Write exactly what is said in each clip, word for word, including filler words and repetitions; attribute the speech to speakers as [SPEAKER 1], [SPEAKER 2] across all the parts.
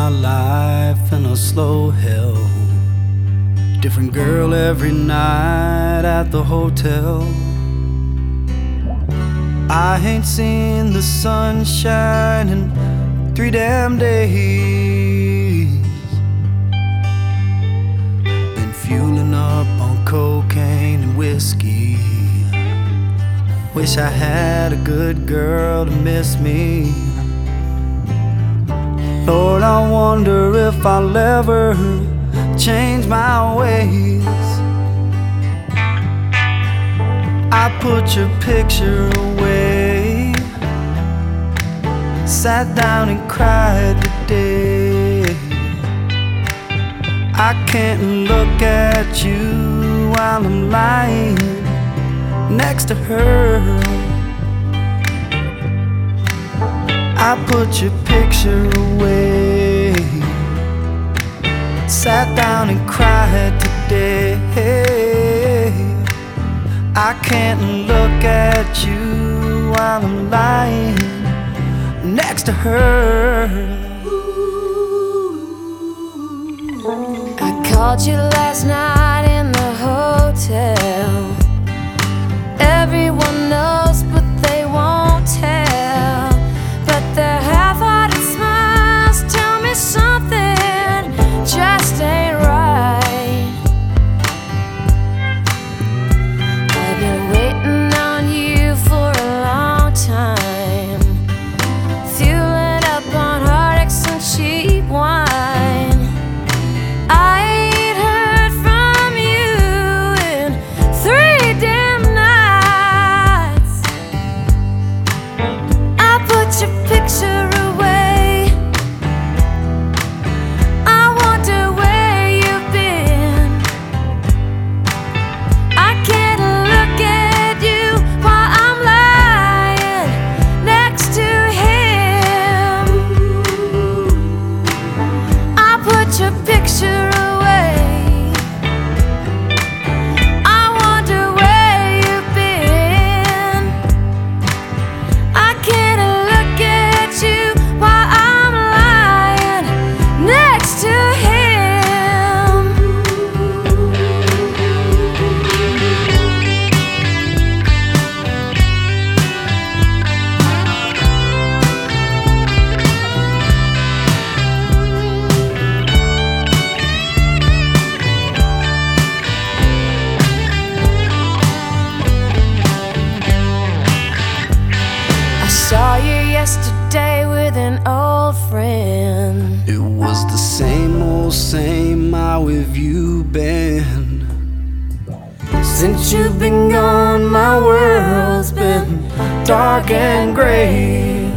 [SPEAKER 1] my life in a slow hell. Different girl every night at the hotel. I ain't seen the sunshine in three damn days. Been fueling up on cocaine and whiskey. Wish I had a good girl to miss me. Lord, I wonder if I'll ever change my ways. I put your picture away, sat down and cried today. I can't look at you while I'm lying next to her. I put your picture away, sat down and cried today. I can't look at you while I'm lying next to her.
[SPEAKER 2] I called you last night in the hotel. Everyone knows but they won't tell. But their half-hearted smiles tell me something just ain't right. I've been waiting on you for a long time, fueling up on heartaches and cheap wine. I ain't heard from you in three damn nights. I put your picture away, I wonder where you've been. I can't look at you while I'm lying next to him. I put your picture away, I wonder where you've been. I can't look at you while I'm lying next to him. I saw you yesterday with an old friend.
[SPEAKER 1] It was the same old same. How have you been? Since you've been gone, my world's been dark and gray.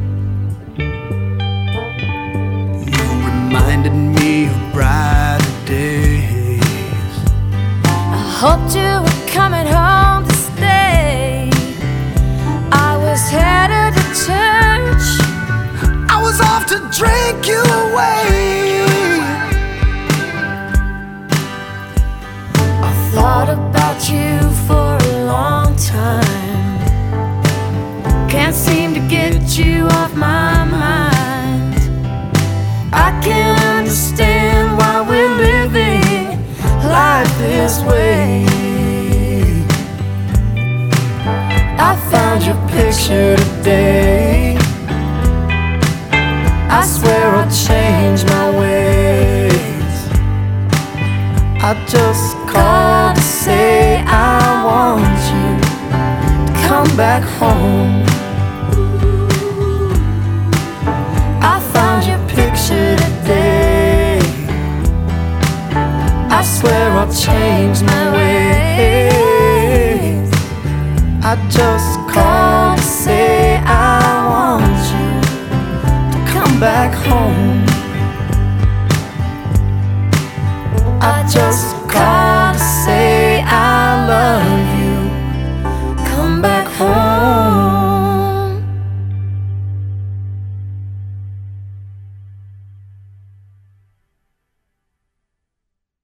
[SPEAKER 1] You reminded me of brighter days.
[SPEAKER 2] I hoped you were coming home to stay. I was headed to church,
[SPEAKER 1] I was off to drink you away.
[SPEAKER 2] I thought about you for a long time. Can't seem to get you off my mind. I can't understand why we're living life this way.
[SPEAKER 1] I found your picture today. I swear I'll change my ways. I just called to say I want you to come back home. I found your picture today. I swear I'll change my ways. I just called to say I want you to come back home.